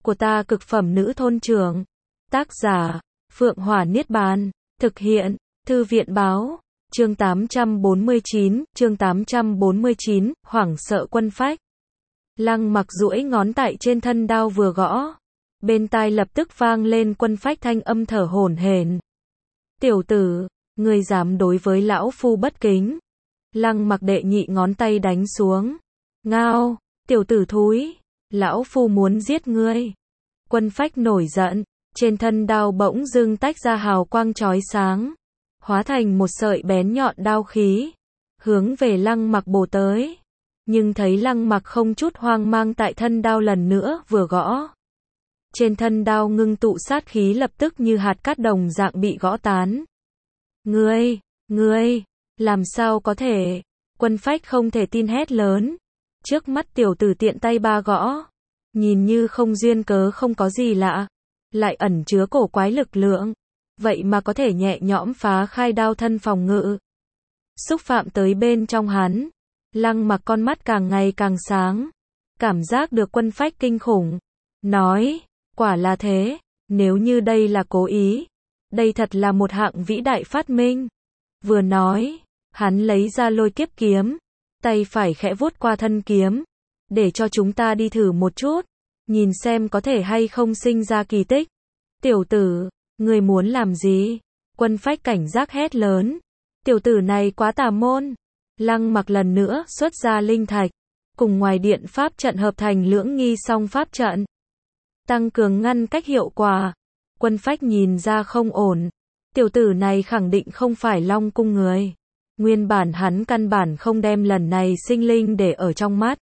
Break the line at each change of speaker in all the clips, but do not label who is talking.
của ta cực phẩm nữ thôn trưởng. Tác giả, Phượng Hỏa Niết Bàn. Thực hiện, Thư viện báo. Chương 849, hoảng sợ quân phách. Lăng Mặc duỗi ngón tay trên thân đao vừa gõ. Bên tai lập tức vang lên quân phách thanh âm thở hổn hển. Tiểu tử, ngươi dám đối với lão phu bất kính. Lăng Mặc đệ nhị ngón tay đánh xuống. Ngao, tiểu tử thúi, lão phu muốn giết ngươi. Quân phách nổi giận, trên thân đao bỗng dưng tách ra hào quang chói sáng, hóa thành một sợi bén nhọn đao khí, hướng về Lăng Mặc bổ tới. Nhưng thấy Lăng Mặc không chút hoang mang tại thân đao lần nữa vừa gõ. Trên thân đao ngưng tụ sát khí lập tức như hạt cát đồng dạng bị gõ tán. Ngươi, làm sao có thể? Quân phách không thể tin hét lớn. Trước mắt tiểu tử tiện tay ba gõ, nhìn như không duyên cớ không có gì lạ, lại ẩn chứa cổ quái lực lượng, vậy mà có thể nhẹ nhõm phá khai đao thân phòng ngự. Xúc phạm tới bên trong hắn, Lăng Mặc con mắt càng ngày càng sáng, cảm giác được quân phách kinh khủng, nói, quả là thế, nếu như đây là cố ý, đây thật là một hạng vĩ đại phát minh. Vừa nói, hắn lấy ra lôi kiếp kiếm, tay phải khẽ vuốt qua thân kiếm, để cho chúng ta đi thử một chút, nhìn xem có thể hay không sinh ra kỳ tích. Tiểu tử, ngươi muốn làm gì? Quân phách cảnh giác hét lớn. Tiểu tử này quá tà môn. Lăng Mặc lần nữa xuất ra linh thạch, cùng ngoài điện pháp trận hợp thành lưỡng nghi song pháp trận, tăng cường ngăn cách hiệu quả. Quân phách nhìn ra không ổn. Tiểu tử này khẳng định không phải Long cung người. Nguyên bản hắn căn bản không đem lần này sinh linh để ở trong mắt.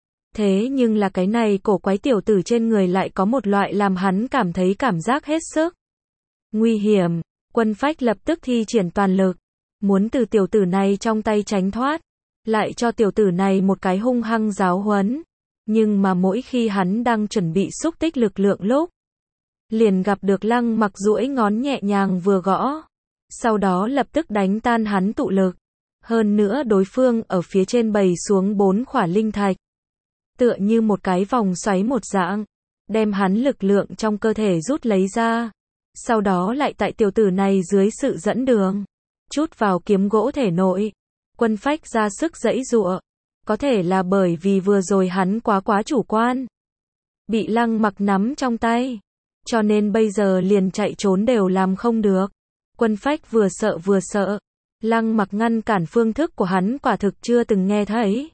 Thế nhưng là cái này cổ quái tiểu tử trên người lại có một loại làm hắn cảm thấy cảm giác hết sức nguy hiểm. Quân phách lập tức thi triển toàn lực, muốn từ tiểu tử này trong tay tránh thoát, lại cho tiểu tử này một cái hung hăng giáo huấn. Nhưng mà mỗi khi hắn đang chuẩn bị xúc tích lực lượng lúc, liền gặp được Lăng Mặc duỗi ngón nhẹ nhàng vừa gõ, sau đó lập tức đánh tan hắn tụ lực. Hơn nữa đối phương ở phía trên bày xuống 4 khỏa linh thạch, tựa như một cái vòng xoáy một dạng, đem hắn lực lượng trong cơ thể rút lấy ra, sau đó lại tại tiểu tử này dưới sự dẫn đường, chút vào kiếm gỗ thể nội. Quân phách ra sức giãy giụa, có thể là bởi vì vừa rồi hắn quá chủ quan, bị Lăng Mặc nắm trong tay, cho nên bây giờ liền chạy trốn đều làm không được. Quân phách vừa sợ, Lăng Mặc ngăn cản phương thức của hắn quả thực chưa từng nghe thấy.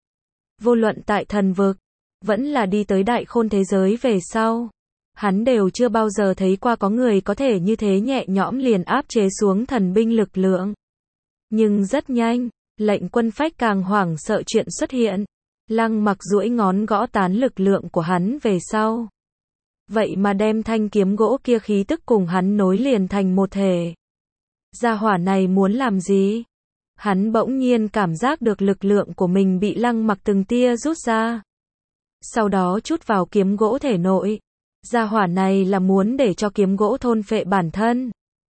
Vô luận tại thần vực, vẫn là đi tới đại khôn thế giới về sau, hắn đều chưa bao giờ thấy qua có người có thể như thế nhẹ nhõm liền áp chế xuống thần binh lực lượng. Nhưng rất nhanh, lệnh quân phách càng hoảng sợ chuyện xuất hiện. Lăng Mặc duỗi ngón gõ tán lực lượng của hắn về sau, vậy mà đem thanh kiếm gỗ kia khí tức cùng hắn nối liền thành một thể. Gia hỏa này muốn làm gì? Hắn bỗng nhiên cảm giác được lực lượng của mình bị Lăng Mặc từng tia rút ra, sau đó chút vào kiếm gỗ thể nội. Gia hỏa này là muốn để cho kiếm gỗ thôn phệ bản thân.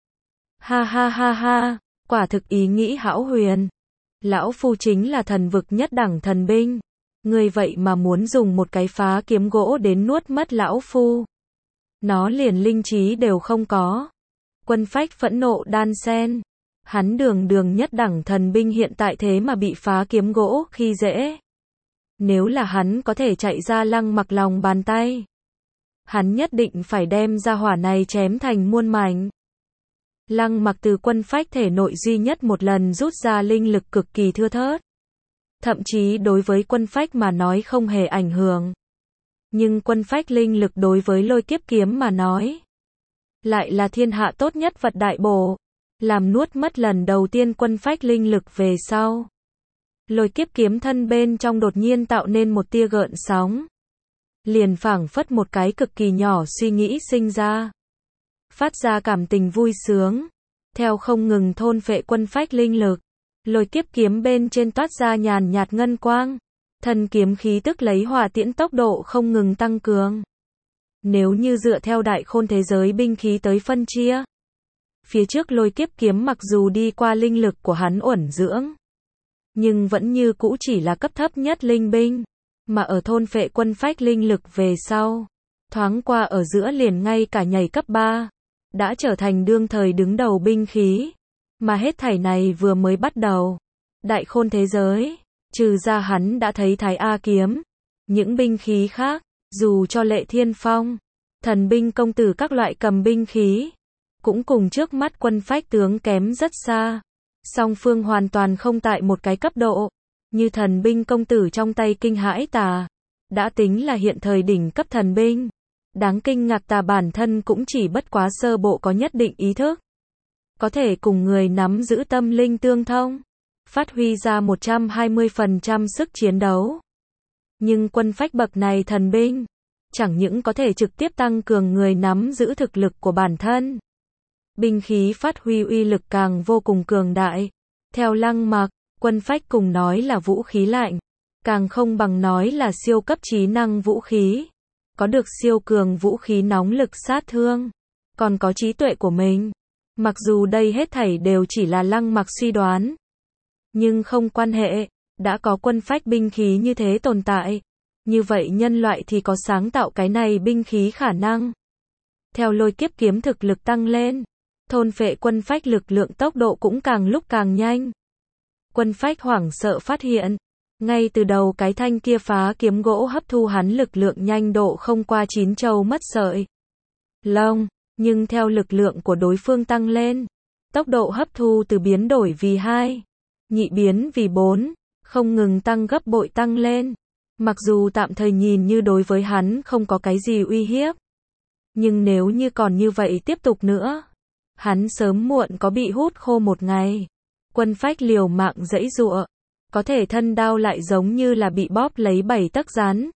Ha, quả thực ý nghĩ hão huyền. Lão phu chính là thần vực nhất đẳng thần binh, ngươi vậy mà muốn dùng một cái phá kiếm gỗ đến nuốt mất lão phu. Nó liền linh trí đều không có. Quân phách phẫn nộ đan sen. Hắn đường nhất đẳng thần binh hiện tại thế mà bị phá kiếm gỗ khi dễ. Nếu là hắn có thể chạy ra Lăng Mặc lòng bàn tay, hắn nhất định phải đem ra hỏa này chém thành muôn mảnh. Lăng Mặc từ quân phách thể nội duy nhất một lần rút ra linh lực cực kỳ thưa thớt. Thậm chí đối với quân phách mà nói không hề ảnh hưởng. Nhưng quân phách linh lực đối với lôi kiếp kiếm mà nói, lại là thiên hạ tốt nhất vật đại bổ. Làm nuốt mất lần đầu tiên quân phách linh lực về sau, lôi kiếp kiếm thân bên trong đột nhiên tạo nên một tia gợn sóng. Liền phảng phất một cái cực kỳ nhỏ suy nghĩ sinh ra, phát ra cảm tình vui sướng, theo không ngừng thôn phệ quân phách linh lực. Lôi kiếp kiếm bên trên toát ra nhàn nhạt ngân quang, thân kiếm khí tức lấy hỏa tiễn tốc độ không ngừng tăng cường. Nếu như dựa theo đại khôn thế giới binh khí tới phân chia, phía trước lôi kiếp kiếm mặc dù đi qua linh lực của hắn uẩn dưỡng, nhưng vẫn như cũ chỉ là cấp thấp nhất linh binh, mà ở thôn phệ quân phách linh lực về sau, thoáng qua ở giữa liền ngay cả nhảy cấp 3, đã trở thành đương thời đứng đầu binh khí. Mà hết thảy này vừa mới bắt đầu. Đại khôn thế giới, trừ ra hắn đã thấy Thái A kiếm, những binh khí khác, dù cho Lệ Thiên Phong, thần binh công tử các loại cầm binh khí, cũng cùng trước mắt quân phách tướng kém rất xa. Song phương hoàn toàn không tại một cái cấp độ, như thần binh công tử trong tay kinh hãi tà, đã tính là hiện thời đỉnh cấp thần binh. Đáng kinh ngạc tà bản thân cũng chỉ bất quá sơ bộ có nhất định ý thức. Có thể cùng người nắm giữ tâm linh tương thông, phát huy ra 120% sức chiến đấu. Nhưng quân phách bậc này thần binh, chẳng những có thể trực tiếp tăng cường người nắm giữ thực lực của bản thân. Binh khí phát huy uy lực càng vô cùng cường đại. Theo Lăng Mặc, quân phách cùng nói là vũ khí lạnh, càng không bằng nói là siêu cấp trí năng vũ khí. Có được siêu cường vũ khí nóng lực sát thương, còn có trí tuệ của mình. Mặc dù đây hết thảy đều chỉ là Lăng Mặc suy đoán, nhưng không quan hệ, đã có quân phách binh khí như thế tồn tại. Như vậy nhân loại thì có sáng tạo cái này binh khí khả năng. Theo lôi kiếp kiếm thực lực tăng lên, thôn phệ quân phách lực lượng tốc độ cũng càng lúc càng nhanh. Quân phách hoảng sợ phát hiện, ngay từ đầu cái thanh kia phá kiếm gỗ hấp thu hắn lực lượng nhanh độ không qua 9 châu mất sợi lông, nhưng theo lực lượng của đối phương tăng lên, tốc độ hấp thu từ biến đổi vì 2, nhị biến vì 4, không ngừng tăng gấp bội tăng lên. Mặc dù tạm thời nhìn như đối với hắn không có cái gì uy hiếp, nhưng nếu như còn như vậy tiếp tục nữa, hắn sớm muộn có bị hút khô một ngày. Quân phách liều mạng giãy giụa, có thể thân đao lại giống như là bị bóp lấy 7 tấc rắn.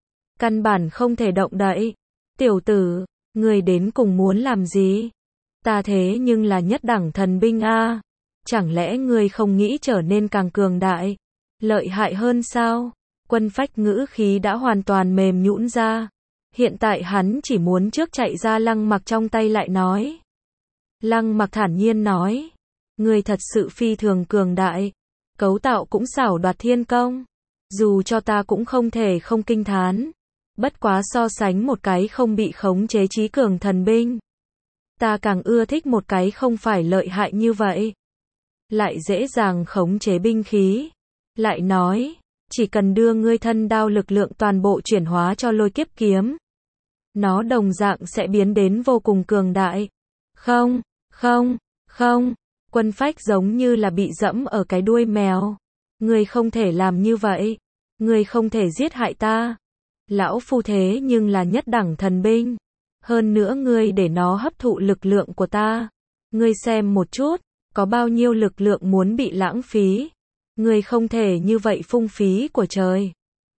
Căn bản không thể động đậy. Tiểu tử, ngươi đến cùng muốn làm gì? Ta thế nhưng là nhất đẳng thần binh a, chẳng lẽ ngươi không nghĩ trở nên càng cường đại, lợi hại hơn sao? Quân phách ngữ khí đã hoàn toàn mềm nhũn ra. Hiện tại hắn chỉ muốn trước chạy ra Lăng Mặc trong tay lại nói. Lăng Mặc thản nhiên nói, ngươi thật sự phi thường cường đại, cấu tạo cũng xảo đoạt thiên công. Dù cho ta cũng không thể không kinh thán. Bất quá so sánh một cái không bị khống chế trí cường thần binh, ta càng ưa thích một cái không phải lợi hại như vậy, lại dễ dàng khống chế binh khí. Lại nói, chỉ cần đưa ngươi thân đao lực lượng toàn bộ chuyển hóa cho lôi kiếp kiếm, nó đồng dạng sẽ biến đến vô cùng cường đại. Không, không, không, quân phách giống như là bị dẫm ở cái đuôi mèo. Ngươi không thể làm như vậy, ngươi không thể giết hại ta. Lão phu thế nhưng là nhất đẳng thần binh, hơn nữa ngươi để nó hấp thụ lực lượng của ta. Ngươi xem một chút, có bao nhiêu lực lượng muốn bị lãng phí. Ngươi không thể như vậy phung phí của trời.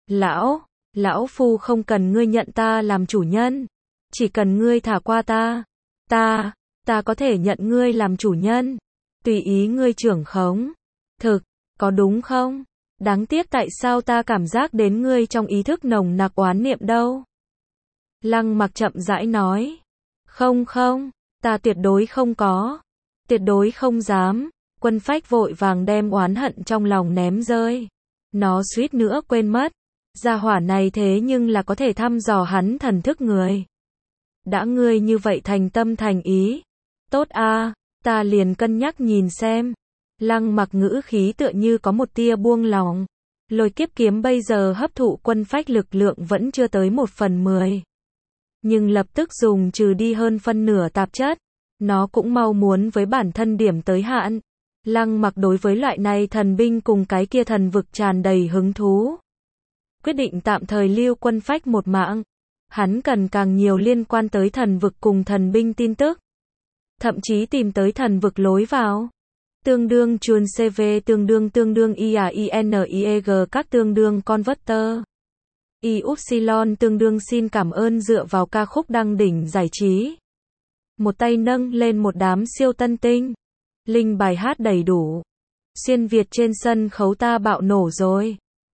Lão phu không cần ngươi nhận ta làm chủ nhân, chỉ cần ngươi thả qua ta, ta có thể nhận ngươi làm chủ nhân, tùy ý ngươi trưởng khống. Thực, có đúng không? Đáng tiếc tại sao ta cảm giác đến ngươi trong ý thức nồng nặc oán niệm đâu? Lăng Mặc chậm rãi nói. Không, ta tuyệt đối không có. Tuyệt đối không dám. Quân phách vội vàng đem oán hận trong lòng ném rơi. Nó suýt nữa quên mất. Gia hỏa này thế nhưng là có thể thăm dò hắn thần thức người. Đã ngươi như vậy thành tâm thành ý. Tốt a, ta liền cân nhắc nhìn xem. Lăng Mặc ngữ khí tựa như có một tia buông lòng. Lôi kiếp kiếm bây giờ hấp thụ quân phách lực lượng vẫn chưa tới 1/10. Nhưng lập tức dùng trừ đi hơn phân nửa tạp chất. Nó cũng mau muốn với bản thân điểm tới hạn. Lăng Mặc đối với loại này thần binh cùng cái kia thần vực tràn đầy hứng thú. Quyết định tạm thời lưu quân phách một mạng. Hắn cần càng nhiều liên quan tới thần vực cùng thần binh tin tức. Thậm chí tìm tới thần vực lối vào. Tương đương chuồn CV tương đương IAINIEG các tương đương converter. Y-Upsilon tương đương xin cảm ơn dựa vào ca khúc đăng đỉnh giải trí. Một tay nâng lên một đám siêu tân tinh. Linh bài hát đầy đủ. Xuyên Việt trên sân khấu ta bạo nổ rồi.